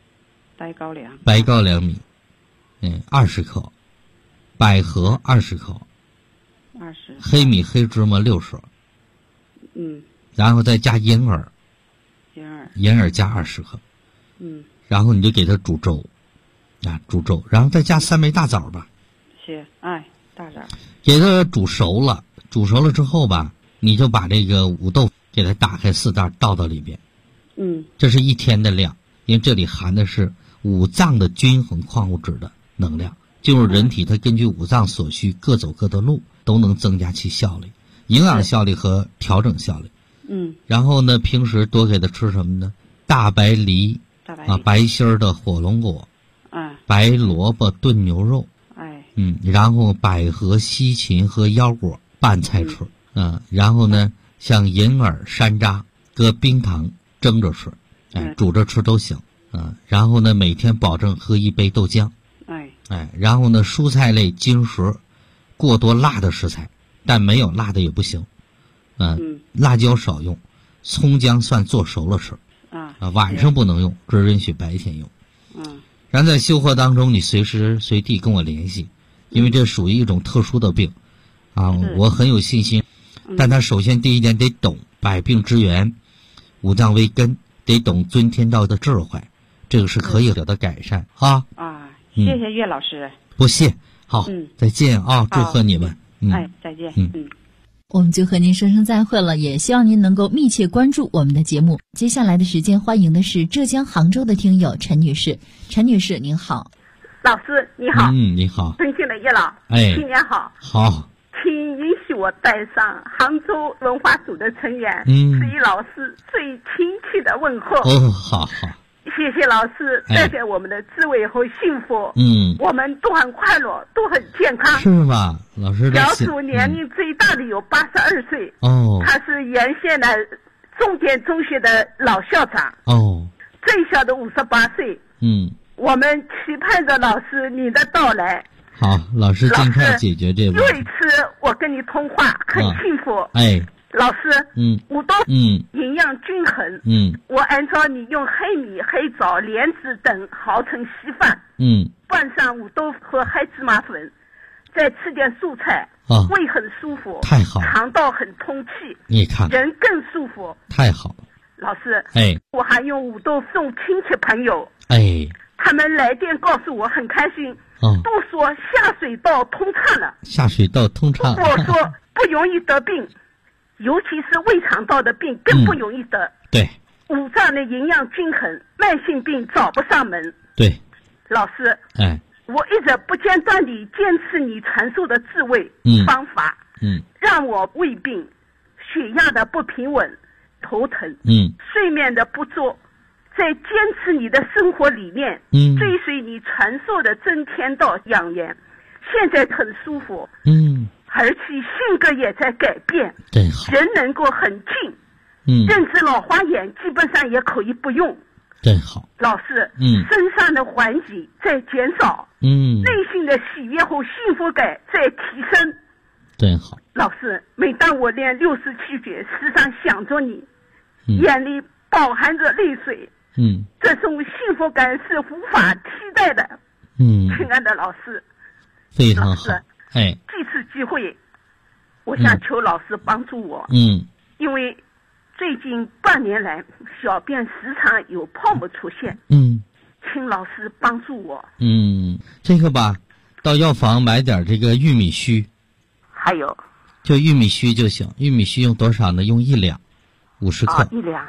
，20克，百合20克，20，黑米黑芝麻60，然后再加银耳加20克，然后你就给它煮粥，煮粥，然后再加3枚大枣吧， 大枣， 给它煮熟了之后吧，你就把这个五豆给它打开4袋倒到里边，这是1天的量，因为这里含的是五脏的均衡矿物质的能量，进入人体，它根据五脏所需各走各的路，都能增加其效力、营养效力和调整效力。然后呢，平时多给它吃什么呢？大白梨白心的火龙果，白萝卜炖牛肉，然后百合、西芹和腰果拌菜吃，然后呢，像银耳、山楂搁冰糖蒸着吃，煮着吃都行，然后呢，每天保证喝1杯豆浆，然后呢，蔬菜类精食，过多辣的食材，但没有辣的也不行，辣椒少用，葱姜蒜做熟了吃，晚上不能用，只允许白天用，然后在修和当中，你随时随地跟我联系，因为这属于一种特殊的病，我很有信心。但他首先第一点得懂百病之源，五脏为根，得懂尊天道的智慧，这个是可以得到改善谢谢岳老师。 不谢，好，再见祝贺你们。 再见。 我们就和您说声再会了，也希望您能够密切关注我们的节目。接下来的时间，欢迎的是浙江杭州的听友陈女士。陈女士您好。 老师你好。 你好。 尊敬的岳老，新年好。 好。 请允许我带上杭州文化组的成员，致以老师最亲切的问候。 好。 谢谢老师带给我们的智慧和幸福。我们都很快乐，都很健康。 是吧？老师小组年龄最大的有82岁。他是原县的重点中学的老校长。最小的58岁。我们期盼着老师你的到来。 好，老师尽快解决这个问题。 又一次我跟你通话，很幸福。老师，五豆营养均衡。我按照你用黑米、黑枣、莲子等熬成稀饭。拌上五豆腐和黑芝麻粉，再吃点蔬菜，胃很舒服。 太好了， 肠道很通气。 你看， 人更舒服。 太好了， 老师。我还用五豆送亲戚朋友。他们来电告诉我很开心。都说下水道通畅了。 下水道通畅。 我说不容易得病，尤其是胃肠道的病更不容易得。 对。 五脏的营养均衡，慢性病找不上门。 对， 老师，我一直不间断地坚持你传授的智慧方法，让我胃病、血压的不平稳、头疼，睡眠的不足，在坚持你的生活理念，追随你传授的真天道养颜，现在很舒服，而且性格也在改变， 真好， 人能够很静，认知老花眼基本上也可以不用。 真好， 老师，身上的缓解在减少，内心的喜悦和幸福感在提升。 真好， 老师，每当我练67诀，时常想着你，眼里饱含着泪水，这种幸福感是无法替代的。亲爱的老师， 非常好。 这次机会，我想求老师帮助我，因为最近半年来，小便时常有泡沫出现，请老师帮助我。 这个吧，到药房买点这个玉米须， 还有， 就玉米须就行。玉米须用多少呢？用1两，50克。 1两。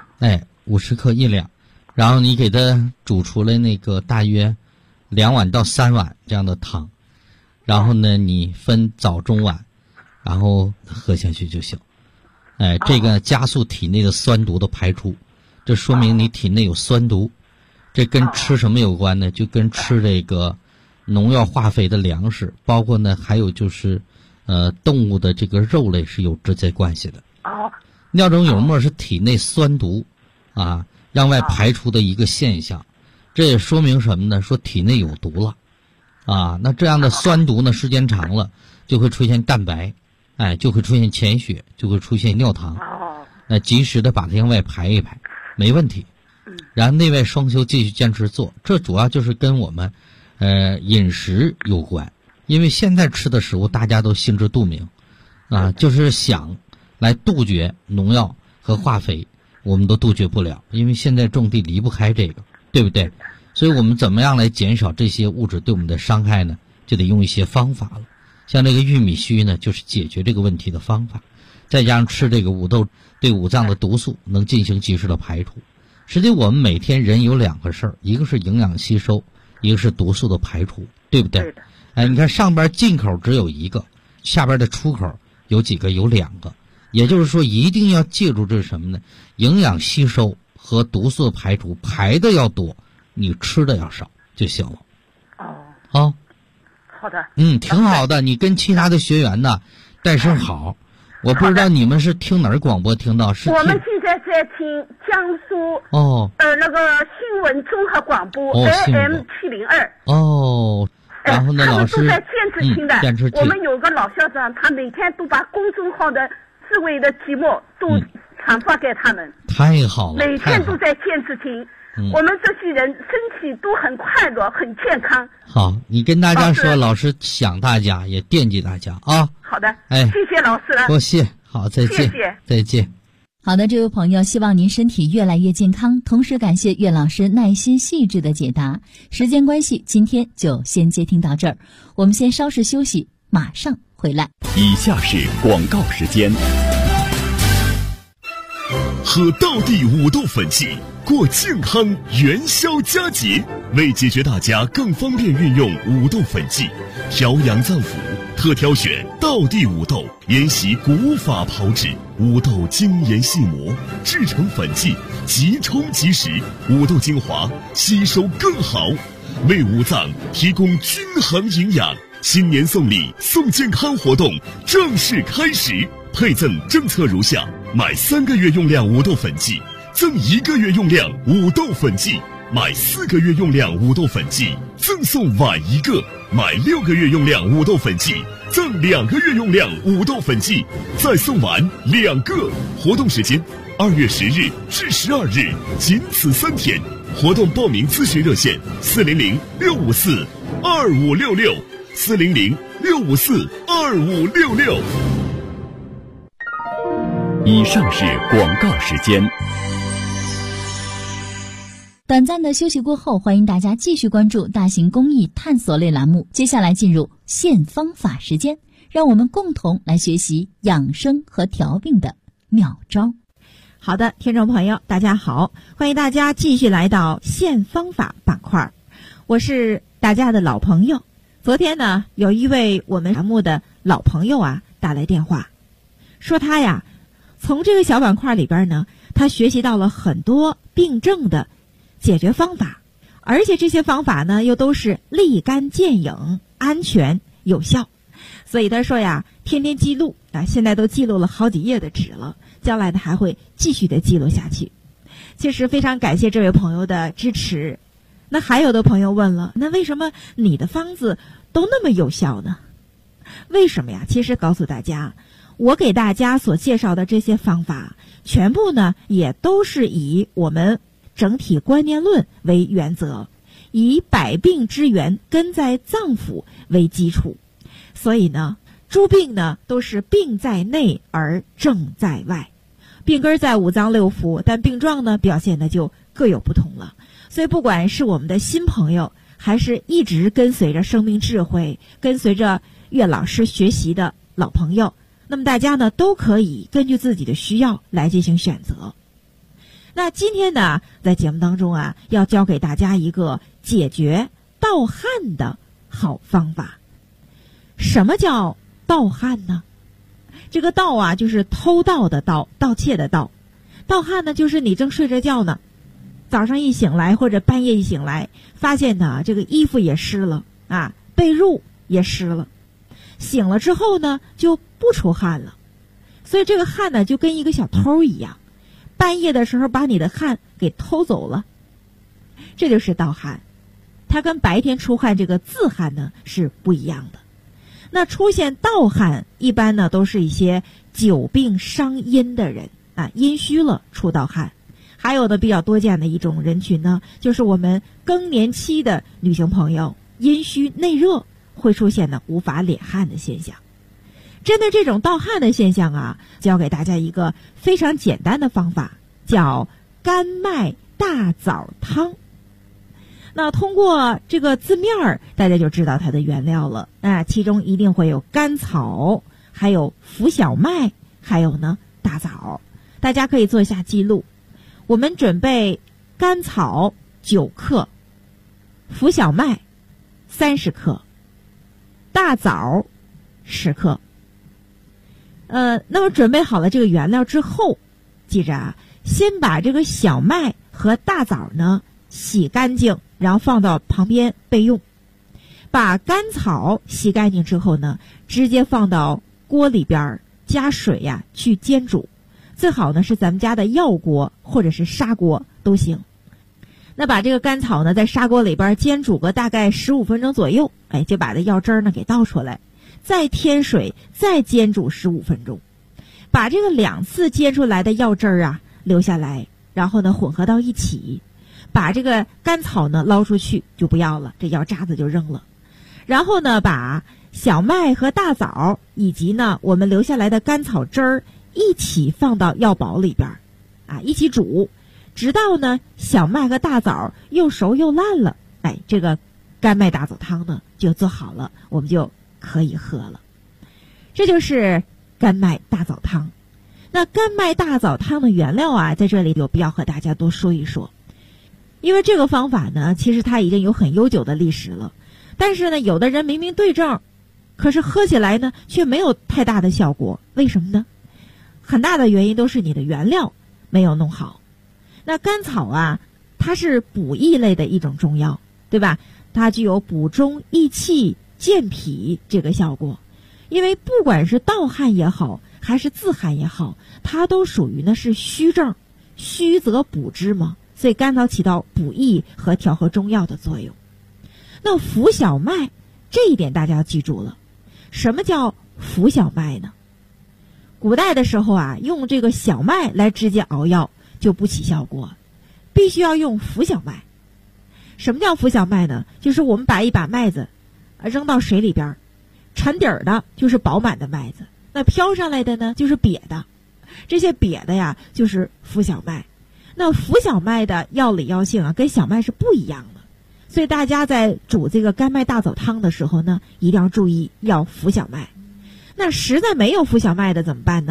50克1两，然后你给它煮出来那个大约2碗到3碗这样的汤，然后呢，你分早中晚，然后喝下去就行。这个加速体内的酸毒的排出，这说明你体内有酸毒。这跟吃什么有关呢？就跟吃这个农药化肥的粮食，包括呢还有就是动物的这个肉类是有直接关系的。尿中有沫是体内酸毒啊让外排出的一个现象，这也说明什么呢？说体内有毒了啊。那这样的酸毒呢，时间长了就会出现蛋白，就会出现潜血，就会出现尿糖。那及时的把它向外排一排，没问题。然后内外双修继续坚持做，这主要就是跟我们饮食有关。因为现在吃的食物大家都心知肚明啊，就是想来杜绝农药和化肥，我们都杜绝不了，因为现在种地离不开这个，对不对？所以我们怎么样来减少这些物质对我们的伤害呢？就得用一些方法了。像这个玉米须呢，就是解决这个问题的方法，再加上吃这个五豆，对五脏的毒素能进行及时的排除。实际我们每天人有2个事儿，一个是营养吸收，一个是毒素的排除，对不对？你看上边进口只有1个，下边的出口有几个？有2个。也就是说，一定要记住这是什么呢？营养吸收和毒素的排除，排的要多，你吃的要少就行了。 好的。 挺好的。你跟其他的学员呢带声好。我不知道你们是听哪儿广播听到？是我们现在在听江苏那个新闻综合广播AM702。 然后呢，老师他们都在坚持听的。我们有个老校长，他每天都把公众号的智慧的节目都传发给他们。 太好了， 每天都在坚持听。我们这些人身体都很快乐，很健康。 好，你跟大家说，老师想大家，也惦记大家啊。 好的，谢谢老师了。 多谢，好，再见。 谢谢， 再见。 好的，这位朋友，希望您身体越来越健康，同时感谢岳老师耐心细致的解答。时间关系，今天就先接听到这儿，我们先稍事休息，马上回来。 以下是广告时间。喝道地五豆粉剂，过健康元宵佳节。为解决大家更方便运用五豆粉剂，调养脏腑，特挑选道地五豆，沿袭古法炮制，五豆精研细磨，制成粉剂，即冲即食，五豆精华吸收更好，为五脏提供均衡营养。新年送礼送健康活动正式开始，配赠政策如下：买3个月用量五豆粉剂赠1个月用量五豆粉剂，买4个月用量五豆粉剂赠送碗1个，买6个月用量五豆粉剂赠2个月用量五豆粉剂，再送碗2个。活动时间2月10日至12日，仅此3天。活动报名咨询热线400-654-2566，400-654-2566。以上是广告时间。 短暂的休息过后，欢迎大家继续关注大型公益探索类栏目。接下来进入现方法时间，让我们共同来学习养生和调病的妙招。 好的，听众朋友，大家好，欢迎大家继续来到现方法板块。我是大家的老朋友。昨天呢，有一位我们栏目的老朋友啊打来电话，说他呀从这个小板块里边呢，他学习到了很多病症的解决方法，而且这些方法呢又都是立竿见影、安全有效。所以他说呀，天天记录啊，现在都记录了好几页的纸了，将来呢还会继续的记录下去。其实非常感谢这位朋友的支持。那还有的朋友问了，那为什么你的方子都那么有效呢？为什么呀？其实告诉大家，我给大家所介绍的这些方法，全部呢也都是以我们整体观念论为原则，以百病之源根在脏腑为基础。所以呢，诸病呢都是病在内而症在外，病根在五脏六腑，但病状呢表现的就各有不同了。所以不管是我们的新朋友，还是一直跟随着生命智慧、跟随着岳老师学习的老朋友，那么大家呢都可以根据自己的需要来进行选择。那今天呢，在节目当中啊，要教给大家一个解决盗汗的好方法。什么叫盗汗呢？这个盗啊，就是偷盗的盗，盗窃的盗。盗汗呢，就是你正睡着觉呢，早上一醒来或者半夜一醒来，发现呢这个衣服也湿了啊，被褥也湿了，醒了之后呢就不出汗了，所以这个汗呢就跟一个小偷一样，半夜的时候把你的汗给偷走了，这就是盗汗。它跟白天出汗这个自汗呢是不一样的。那出现盗汗一般呢都是一些久病伤阴的人啊，阴虚了出盗汗。还有的比较多见的一种人群呢，就是我们更年期的女性朋友，阴虚内热会出现呢无法敛汗的现象。针对这种盗汗的现象啊，教给大家一个非常简单的方法，叫甘麦大枣汤。那通过这个字面儿，大家就知道它的原料了啊，其中一定会有甘草，还有浮小麦，还有呢大枣。大家可以做一下记录。我们准备甘草9克，浮小麦30克，大枣10克。那么准备好了这个原料之后，记着啊，先把这个小麦和大枣呢洗干净，然后放到旁边备用。把甘草洗干净之后呢，直接放到锅里边加水呀去煎煮。最好呢是咱们家的药锅或者是砂锅都行。那把这个甘草呢在砂锅里边煎煮个大概15分钟左右，就把这药汁儿呢给倒出来，再添水，再煎煮15分钟。把这个2次煎出来的药汁儿啊留下来，然后呢混合到一起，把这个甘草呢捞出去就不要了，这药渣子就扔了。然后呢把小麦和大枣以及呢我们留下来的甘草汁儿一起放到药煲里边啊，一起煮，直到呢小麦和大枣又熟又烂了，这个甘麦大枣汤呢就做好了，我们就可以喝了。这就是甘麦大枣汤。那甘麦大枣汤的原料啊，在这里有必要和大家多说一说。因为这个方法呢，其实它已经有很悠久的历史了，但是呢有的人明明对症，可是喝起来呢却没有太大的效果。为什么呢？很大的原因都是你的原料没有弄好。那甘草啊，它是补益类的一种中药，对吧？它具有补中益气健脾这个效果。因为不管是盗汗也好，还是自汗也好，它都属于呢是虚症，虚则补之嘛，所以甘草起到补益和调和中药的作用。那浮小麦这一点大家要记住了。什么叫浮小麦呢？古代的时候啊，用这个小麦来直接熬药就不起效果，必须要用浮小麦。什么叫浮小麦呢？就是我们把一把麦子扔到水里边，沉底儿的就是饱满的麦子，那飘上来的呢就是瘪的，这些瘪的呀就是浮小麦。那浮小麦的药理药性啊跟小麦是不一样的，所以大家在煮这个甘麦大枣汤的时候呢，一定要注意要浮小麦。那实在没有浮小麦的怎么办呢？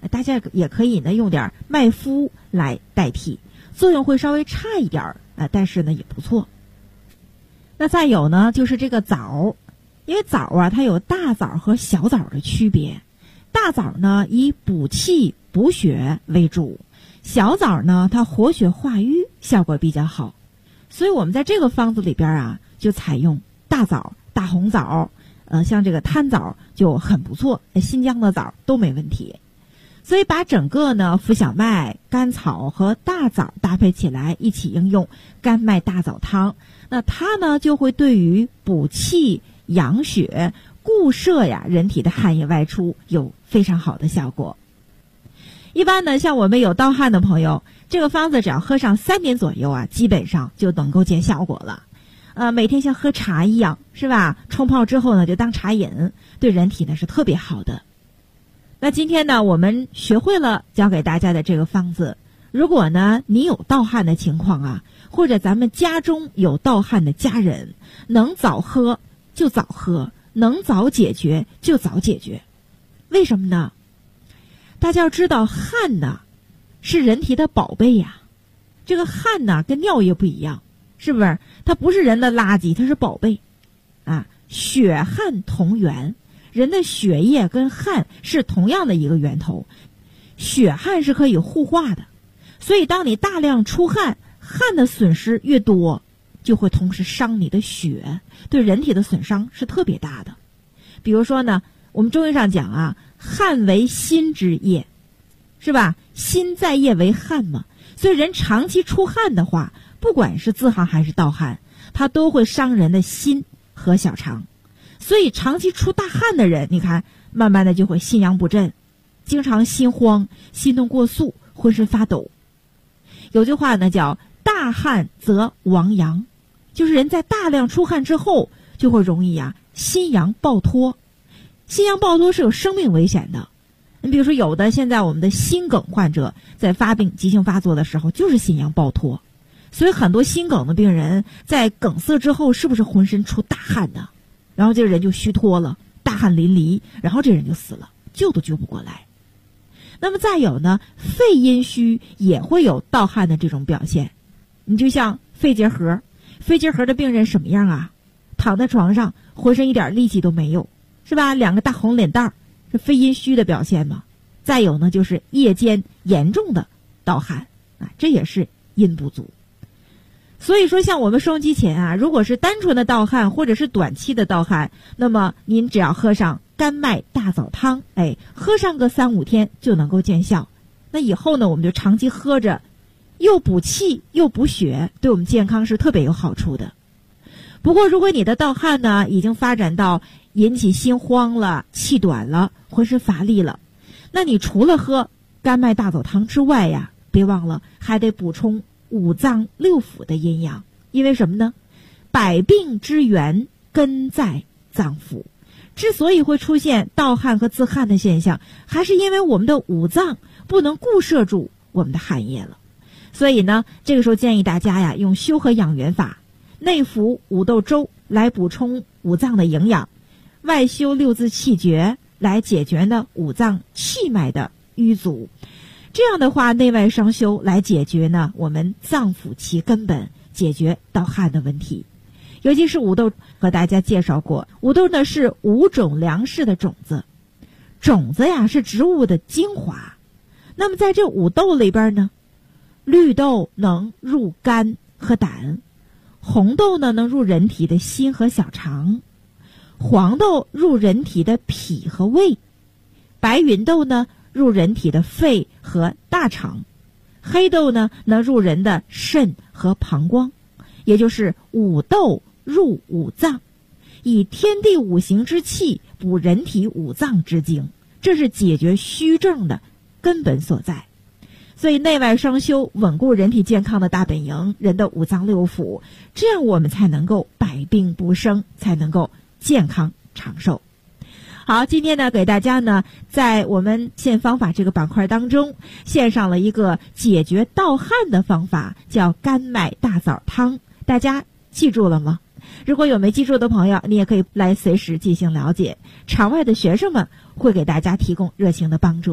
大家也可以呢用点麦麸来代替，作用会稍微差一点但是呢也不错。那再有呢就是这个枣，因为枣啊它有大枣和小枣的区别，大枣呢以补气补血为主，小枣呢它活血化瘀效果比较好，所以我们在这个方子里边啊就采用大枣、大红枣，像这个贪枣就很不错，新疆的枣都没问题。所以把整个呢浮小麦、甘草和大枣搭配起来一起应用甘麦大枣汤，那它呢就会对于补气养血、固摄人体的汗液外出有非常好的效果。一般呢像我们有盗汗的朋友，这个方子只要喝上3点左右基本上就能够见效果了。每天像喝茶一样，是吧？冲泡之后呢就当茶饮，对人体呢是特别好的。那今天呢我们学会了教给大家的这个方子，如果呢你有盗汗的情况或者咱们家中有盗汗的家人，能早喝就早喝，能早解决就早解决。为什么呢？大家要知道汗呢是人体的宝贝这个汗呢跟尿液不一样，是不是？它不是人的垃圾，它是宝贝血汗同源，人的血液跟汗是同样的一个源头，血汗是可以互化的，所以当你大量出汗，汗的损失越多，就会同时伤你的血，对人体的损伤是特别大的。比如说呢，我们中医上讲汗为心之液，是吧？心在液为汗嘛，所以人长期出汗的话，不管是自汗还是盗汗，它都会伤人的心和小肠。所以长期出大汗的人，你看慢慢的就会心阳不振，经常心慌、心动过速、浑身发抖。有句话呢叫大汗则亡阳，就是人在大量出汗之后就会容易心阳暴脱。心阳暴脱是有生命危险的。你比如说有的现在我们的心梗患者在发病急性发作的时候就是心阳暴脱，所以很多心梗的病人在梗塞之后是不是浑身出大汗呢？然后这个人就虚脱了，大汗淋漓，然后这人就死了，救都救不过来。那么再有呢，肺阴虚也会有盗汗的这种表现。你就像肺结核的病人什么样躺在床上浑身一点力气都没有，是吧？2个大红脸蛋儿，是肺阴虚的表现嘛。再有呢就是夜间严重的盗汗这也是阴不足。所以说像我们收音机前如果是单纯的盗汗或者是短期的盗汗，那么您只要喝上甘麦大枣汤，喝上个3-5天就能够见效。那以后呢我们就长期喝着，又补气又补血，对我们健康是特别有好处的。不过如果你的盗汗呢已经发展到引起心慌了、气短了、浑身乏力了，那你除了喝甘麦大枣汤之外别忘了还得补充5脏6腑的阴阳。因为什么呢？百病之源根在脏腑。之所以会出现盗汗和自汗的现象，还是因为我们的5脏不能固摄住我们的汗液了。所以呢这个时候建议大家用修和养元法，内服五豆粥来补充5脏的营养，外修6字气诀来解决呢5脏气脉的瘀阻。这样的话内外双修来解决呢我们脏腑其根本，解决盗汗的问题。尤其是五豆和大家介绍过，五豆呢是5种粮食的种子，种子是植物的精华。那么在这5豆里边呢，绿豆能入肝和胆，红豆呢能入人体的心和小肠，黄豆入人体的脾和胃，白芸豆呢入人体的肺和大肠，黑豆呢能入人的肾和膀胱。也就是5豆入5脏，以天地5行之气补人体5脏之精，这是解决虚症的根本所在。所以内外双修，稳固人体健康的大本营，人的5脏6腑，这样我们才能够百病不生，才能够健康长寿。好，今天呢给大家呢在我们现方法这个板块当中献上了一个解决盗汗的方法，叫甘麦大枣汤。大家记住了吗？如果有没记住的朋友，你也可以来随时进行了解，场外的学生们会给大家提供热情的帮助的。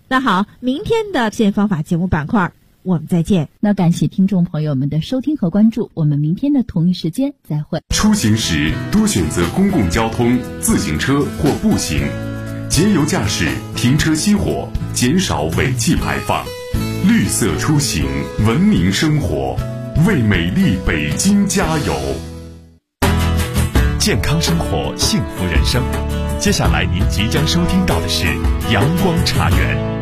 那好，明天的健方法节目板块我们再见。 那感谢听众朋友们的收听和关注，我们明天的同一时间再会。 出行时多选择公共交通、自行车或步行，节油驾驶，停车熄火，减少尾气排放，绿色出行，文明生活，为美丽北京加油。健康生活，幸福人生。接下来您即将收听到的是阳光茶园。